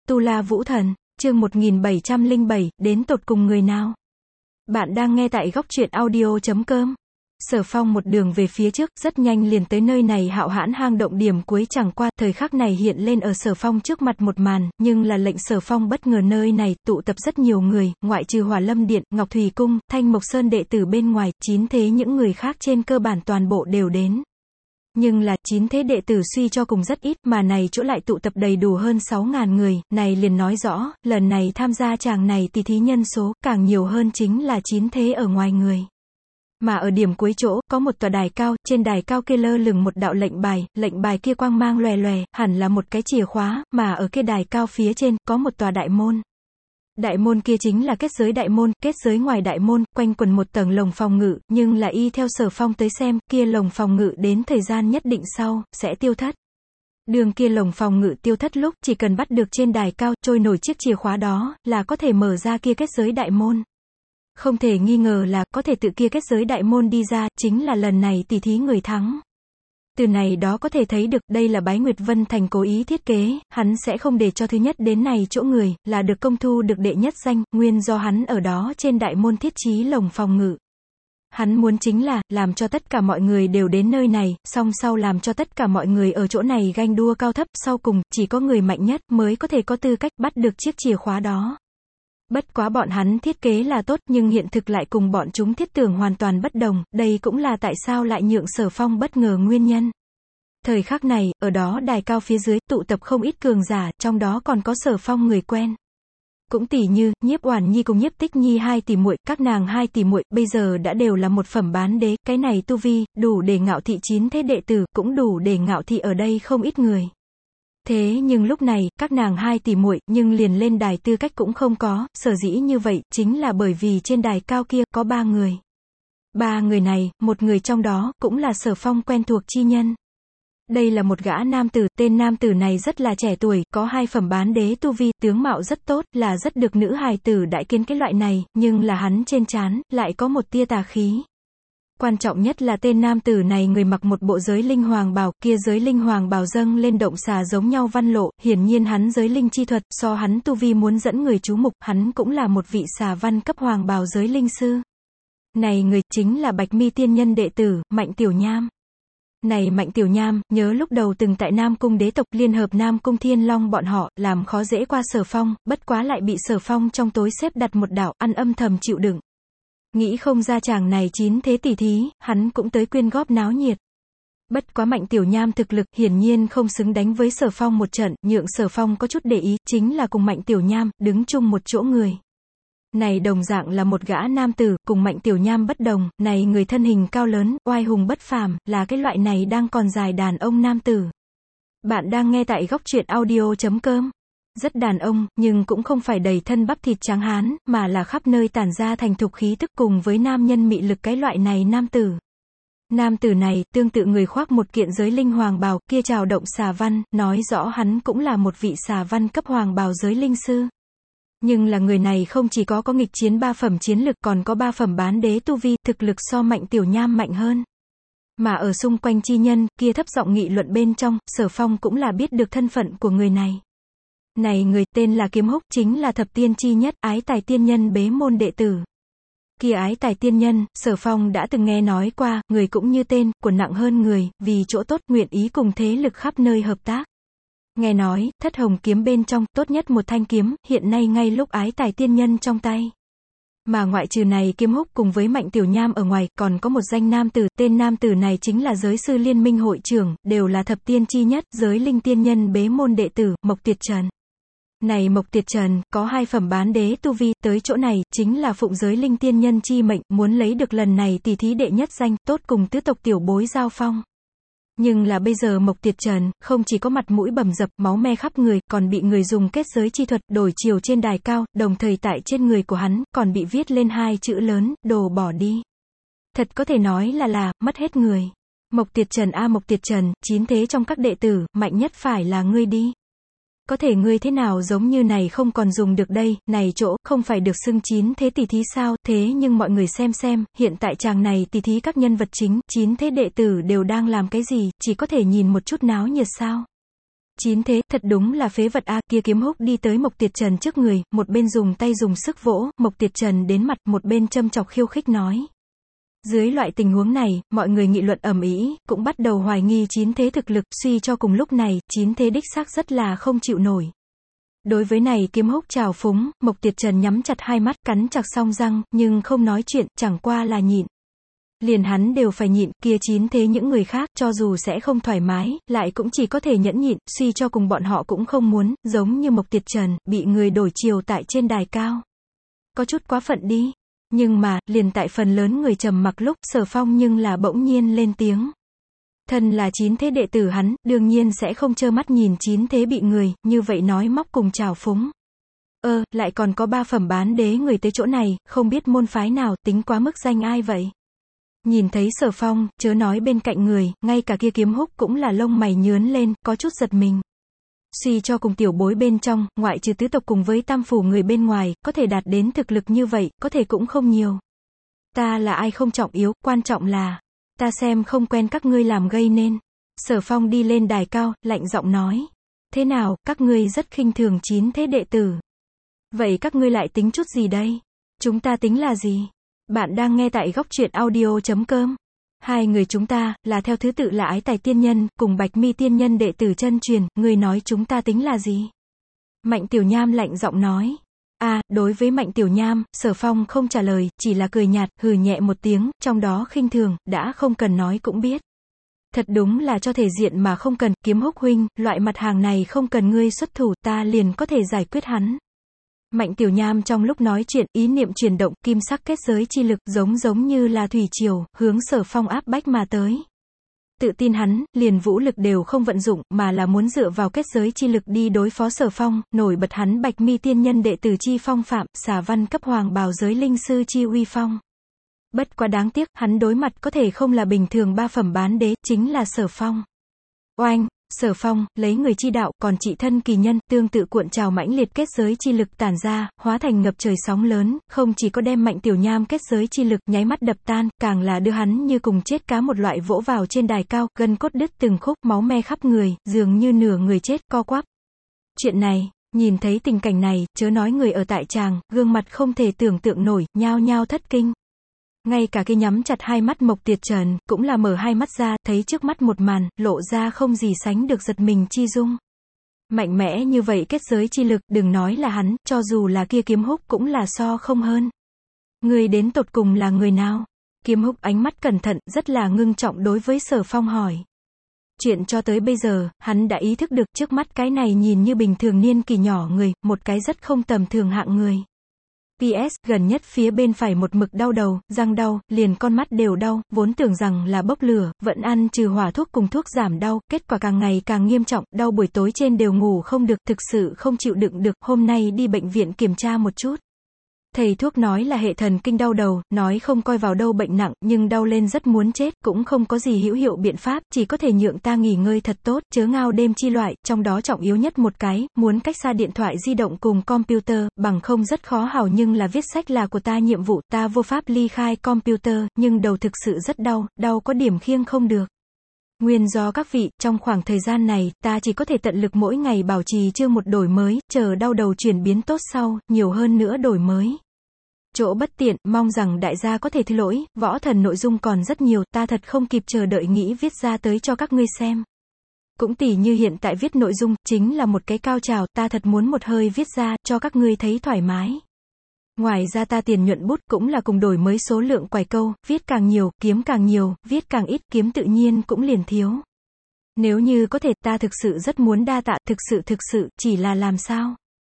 Tu La Vũ Thần, chương 1707, đến tột cùng người nào? Bạn đang nghe tại góc truyện audio.com. Sở Phong một đường về phía trước, rất nhanh liền tới nơi này hạo hãn hang động điểm cuối, chẳng qua, thời khắc này hiện lên ở Sở Phong trước mặt một màn, nhưng là lệnh Sở Phong bất ngờ nơi này, tụ tập rất nhiều người, ngoại trừ Hỏa Lâm Điện, Ngọc Thủy Cung, Thanh Mộc Sơn đệ tử bên ngoài, 9 thế những người khác trên cơ bản toàn bộ đều đến. Nhưng là, 9 thế đệ tử suy cho cùng rất ít, mà này chỗ lại tụ tập đầy đủ hơn 6.000 người, này liền nói rõ, lần này tham gia chàng này tỷ thí nhân số, càng nhiều hơn chính là 9 thế ở ngoài người. Mà ở điểm cuối chỗ, có một tòa đài cao, trên đài cao kia lơ lửng một đạo lệnh bài kia quang mang lòe lòe, hẳn là một cái chìa khóa, mà ở kia đài cao phía trên, có một tòa đại môn. Đại môn kia chính là kết giới đại môn, kết giới ngoài đại môn, quanh quần một tầng lồng phòng ngự, nhưng là y theo Sở Phong tới xem, kia lồng phòng ngự đến thời gian nhất định sau, sẽ tiêu thất. Đường kia lồng phòng ngự tiêu thất lúc, chỉ cần bắt được trên đài cao, trôi nổi chiếc chìa khóa đó, là có thể mở ra kia kết giới đại môn. Không thể nghi ngờ là, có thể tự kia kết giới đại môn đi ra, chính là lần này tỷ thí người thắng. Từ này đó có thể thấy được, đây là Bái Nguyệt Vân Thành cố ý thiết kế, hắn sẽ không để cho thứ nhất đến này chỗ người, là được công thu được đệ nhất danh, nguyên do hắn ở đó trên đại môn thiết trí lồng phòng ngự. Hắn muốn chính là, làm cho tất cả mọi người đều đến nơi này, song sau làm cho tất cả mọi người ở chỗ này ganh đua cao thấp, sau cùng, chỉ có người mạnh nhất mới có thể có tư cách bắt được chiếc chìa khóa đó. Bất quá bọn hắn thiết kế là tốt, nhưng hiện thực lại cùng bọn chúng thiết tưởng hoàn toàn bất đồng, đây cũng là tại sao lại nhượng Sở Phong bất ngờ nguyên nhân. Thời khắc này, ở đó đài cao phía dưới, tụ tập không ít cường giả, trong đó còn có Sở Phong người quen. Cũng tỷ như, Nhiếp Oản Nhi cùng Nhiếp Tích Nhi hai tỷ muội, các nàng hai tỷ muội, bây giờ đã đều là một phẩm bán đế, cái này tu vi, đủ để ngạo thị 9 thế đệ tử, cũng đủ để ngạo thị ở đây không ít người. Thế nhưng lúc này, các nàng hai tỷ muội, nhưng liền lên đài tư cách cũng không có, sở dĩ như vậy, chính là bởi vì trên đài cao kia, có 3 người. 3 người này, một người trong đó, cũng là Sở Phong quen thuộc chi nhân. Đây là một gã nam tử, tên nam tử này rất là trẻ tuổi, có 2 phẩm bán đế tu vi, tướng mạo rất tốt, là rất được nữ hài tử đại kiến cái loại này, nhưng là hắn trên trán, lại có một tia tà khí. Quan trọng nhất là tên nam tử này người mặc một bộ giới linh hoàng bào, kia giới linh hoàng bào dâng lên động xà giống nhau văn lộ, hiển nhiên hắn giới linh chi thuật, so hắn tu vi muốn dẫn người chú mục, hắn cũng là một vị xà văn cấp hoàng bào giới linh sư. Này người, chính là Bạch Mi tiên nhân đệ tử, Mạnh Tiểu Nham. Này Mạnh Tiểu Nham, nhớ lúc đầu từng tại Nam Cung đế tộc, liên hợp Nam Cung Thiên Long bọn họ, làm khó dễ qua Sở Phong, bất quá lại bị Sở Phong trong tối xếp đặt một đạo, ăn âm thầm chịu đựng. Nghĩ không ra chàng này 9 thế tỷ thí, hắn cũng tới quyên góp náo nhiệt. Bất quá Mạnh Tiểu Nham thực lực, hiển nhiên không xứng đánh với Sở Phong một trận, nhượng Sở Phong có chút để ý, chính là cùng Mạnh Tiểu Nham, đứng chung một chỗ người. Này đồng dạng là một gã nam tử, cùng Mạnh Tiểu Nham bất đồng, này người thân hình cao lớn, oai hùng bất phàm, là cái loại này đang còn dài đàn ông nam tử. Bạn đang nghe tại góc truyện audio.com. Rất đàn ông, nhưng cũng không phải đầy thân bắp thịt trắng hán, mà là khắp nơi tản ra thành thục khí tức cùng với nam nhân mị lực cái loại này nam tử. Nam tử này, tương tự người khoác một kiện giới linh hoàng bào, kia trào động xà văn, nói rõ hắn cũng là một vị xà văn cấp hoàng bào giới linh sư. Nhưng là người này không chỉ có nghịch chiến 3 phẩm chiến lực, còn có 3 phẩm bán đế tu vi, thực lực so Mạnh Tiểu Nham mạnh hơn. Mà ở xung quanh chi nhân, kia thấp giọng nghị luận bên trong, Sở Phong cũng là biết được thân phận của người này. Này người, tên là Kiếm Húc, chính là thập tiên chi nhất, Ái Tài tiên nhân bế môn đệ tử. Kia Ái Tài tiên nhân, Sở Phong đã từng nghe nói qua, người cũng như tên, của nặng hơn người, vì chỗ tốt, nguyện ý cùng thế lực khắp nơi hợp tác. Nghe nói, Thất Hồng kiếm bên trong, tốt nhất một thanh kiếm, hiện nay ngay lúc Ái Tài tiên nhân trong tay. Mà ngoại trừ này Kiếm Húc cùng với Mạnh Tiểu Nham ở ngoài, còn có một danh nam tử, tên nam tử này chính là giới sư liên minh hội trưởng, đều là thập tiên chi nhất, giới linh tiên nhân bế môn đệ tử, Mộc Tiệt Trần. Này Mộc Tiệt Trần, có 2 phẩm bán đế tu vi, tới chỗ này, chính là phụng giới linh tiên nhân chi mệnh, muốn lấy được lần này tỷ thí đệ nhất danh, tốt cùng tứ tộc tiểu bối giao phong. Nhưng là bây giờ Mộc Tiệt Trần, không chỉ có mặt mũi bầm dập, máu me khắp người, còn bị người dùng kết giới chi thuật, đổi chiều trên đài cao, đồng thời tại trên người của hắn, còn bị viết lên 2 chữ lớn, đồ bỏ đi. Thật có thể nói là, mất hết người. Mộc Tiệt Trần a Mộc Tiệt Trần, 9 thế trong các đệ tử, mạnh nhất phải là ngươi đi. Có thể ngươi thế nào giống như này không còn dùng được đây, này chỗ, không phải được xưng 9 thế tỷ thí sao, thế nhưng mọi người xem, hiện tại chàng này tỷ thí các nhân vật chính, 9 thế đệ tử đều đang làm cái gì, chỉ có thể nhìn một chút náo nhiệt sao. Chín thế, thật đúng là phế vật a. Kia Kiếm Húc đi tới Mộc Tiệt Trần trước người, một bên dùng tay dùng sức vỗ Mộc Tiệt Trần đến mặt, một bên châm chọc khiêu khích nói. Dưới loại tình huống này, mọi người nghị luận ầm ĩ, cũng bắt đầu hoài nghi Chín thế thực lực, suy cho cùng lúc này, Chín thế đích xác rất là không chịu nổi. Đối với này Kiếm Húc trào phúng, Mộc Tiệt Trần nhắm chặt hai mắt, cắn chặt song răng, nhưng không nói chuyện, chẳng qua là nhịn. Liền hắn đều phải nhịn, kia Chín thế những người khác, cho dù sẽ không thoải mái, lại cũng chỉ có thể nhẫn nhịn, suy cho cùng bọn họ cũng không muốn, giống như Mộc Tiệt Trần, bị người đổi chiều tại trên đài cao. Có chút quá phận đi. Nhưng mà, liền tại phần lớn người trầm mặc lúc, Sở Phong nhưng là bỗng nhiên lên tiếng. Thân là Chín thế đệ tử hắn, đương nhiên sẽ không trơ mắt nhìn Chín thế bị người, như vậy nói móc cùng trào phúng. Lại còn có 3 phẩm bán đế người tới chỗ này, không biết môn phái nào, tính quá mức danh ai vậy? Nhìn thấy Sở Phong, chớ nói bên cạnh người, ngay cả kia Kiếm Húc cũng là lông mày nhướn lên, có chút giật mình. Suy cho cùng tiểu bối bên trong, ngoại trừ tứ tộc cùng với tam phủ người bên ngoài, có thể đạt đến thực lực như vậy, có thể cũng không nhiều. Ta là ai không trọng yếu, quan trọng là, ta xem không quen các ngươi làm gây nên. Sở Phong đi lên đài cao, lạnh giọng nói. Thế nào, các ngươi rất khinh thường Chín thế đệ tử. Vậy các ngươi lại tính chút gì đây? Chúng ta tính là gì? Bạn đang nghe tại góc truyện audio.com. Hai người chúng ta, là theo thứ tự là Ái Tài Tiên Nhân, cùng Bạch Mi Tiên Nhân đệ tử chân truyền, ngươi nói chúng ta tính là gì? Mạnh Tiểu Nham lạnh giọng nói. Đối với Mạnh Tiểu Nham, Sở Phong không trả lời, chỉ là cười nhạt, hừ nhẹ một tiếng, trong đó khinh thường, đã không cần nói cũng biết. Thật đúng là cho thể diện mà không cần, Kiếm Húc huynh, loại mặt hàng này không cần ngươi xuất thủ, ta liền có thể giải quyết hắn. Mạnh Tiểu Nham trong lúc nói chuyện, ý niệm chuyển động, kim sắc kết giới chi lực, giống như là thủy triều, hướng Sở Phong áp bách mà tới. Tự tin hắn, liền vũ lực đều không vận dụng, mà là muốn dựa vào kết giới chi lực đi đối phó Sở Phong, nổi bật hắn Bạch Mi Tiên Nhân đệ tử chi phong phạm, xà văn cấp hoàng bào giới linh sư chi uy phong. Bất quá đáng tiếc, hắn đối mặt có thể không là bình thường 3 phẩm bán đế, chính là Sở Phong. Oanh! Sở Phong, lấy người chi đạo, còn trị thân kỳ nhân, tương tự cuộn trào mãnh liệt kết giới chi lực tản ra, hóa thành ngập trời sóng lớn, không chỉ có đem Mạnh Tiểu Nham kết giới chi lực nháy mắt đập tan, càng là đưa hắn như cùng chết cá một loại vỗ vào trên đài cao, gân cốt đứt từng khúc, máu me khắp người, dường như nửa người chết co quắp. Chuyện này, nhìn thấy tình cảnh này, chớ nói người ở tại tràng, gương mặt không thể tưởng tượng nổi, nhao nhao thất kinh. Ngay cả cái nhắm chặt hai mắt Mộc Tiệt Trần, cũng là mở hai mắt ra, thấy trước mắt một màn, lộ ra không gì sánh được giật mình chi dung. Mạnh mẽ như vậy kết giới chi lực, đừng nói là hắn, cho dù là kia Kiếm Húc cũng là so không hơn. Người đến tột cùng là người nào? Kiếm Húc ánh mắt cẩn thận, rất là ngưng trọng đối với Sở Phong hỏi. Chuyện cho tới bây giờ, hắn đã ý thức được trước mắt cái này nhìn như bình thường niên kỳ nhỏ người, một cái rất không tầm thường hạng người. PS, gần nhất phía bên phải một mực đau đầu, răng đau, liền con mắt đều đau, vốn tưởng rằng là bốc lửa, vẫn ăn trừ hỏa thuốc cùng thuốc giảm đau, kết quả càng ngày càng nghiêm trọng, đau buổi tối trên đều ngủ không được, thực sự không chịu đựng được, hôm nay đi bệnh viện kiểm tra một chút. Thầy thuốc nói là hệ thần kinh đau đầu, nói không coi vào đâu bệnh nặng, nhưng đau lên rất muốn chết, cũng không có gì hữu hiệu biện pháp, chỉ có thể nhượng ta nghỉ ngơi thật tốt, chớ ngao đêm chi loại, trong đó trọng yếu nhất một cái, muốn cách xa điện thoại di động cùng computer, bằng không rất khó hảo nhưng là viết sách là của ta nhiệm vụ, ta vô pháp ly khai computer, nhưng đầu thực sự rất đau, đau có điểm khiêng không được. Nguyên do các vị, trong khoảng thời gian này, ta chỉ có thể tận lực mỗi ngày bảo trì chương một đổi mới, chờ đau đầu chuyển biến tốt sau, nhiều hơn nữa đổi mới. Chỗ bất tiện, mong rằng đại gia có thể thứ lỗi, võ thần nội dung còn rất nhiều, ta thật không kịp chờ đợi nghĩ viết ra tới cho các ngươi xem. Cũng tỉ như hiện tại viết nội dung, chính là một cái cao trào, ta thật muốn một hơi viết ra, cho các ngươi thấy thoải mái. Ngoài ra ta tiền nhuận bút cũng là cùng đổi mới số lượng quải câu, viết càng nhiều, kiếm càng nhiều, viết càng ít, kiếm tự nhiên cũng liền thiếu. Nếu như có thể, ta thực sự rất muốn đa tạ, thực sự, chỉ là làm sao?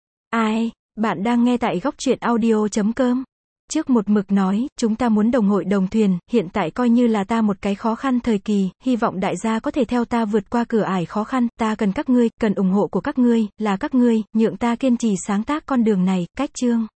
Ai, bạn đang nghe tại góc truyện audio.com. Trước một mực nói, chúng ta muốn đồng hội đồng thuyền, hiện tại coi như là ta một cái khó khăn thời kỳ, hy vọng đại gia có thể theo ta vượt qua cửa ải khó khăn, ta cần các ngươi, cần ủng hộ của các ngươi, là các ngươi, nhượng ta kiên trì sáng tác con đường này, cách chương.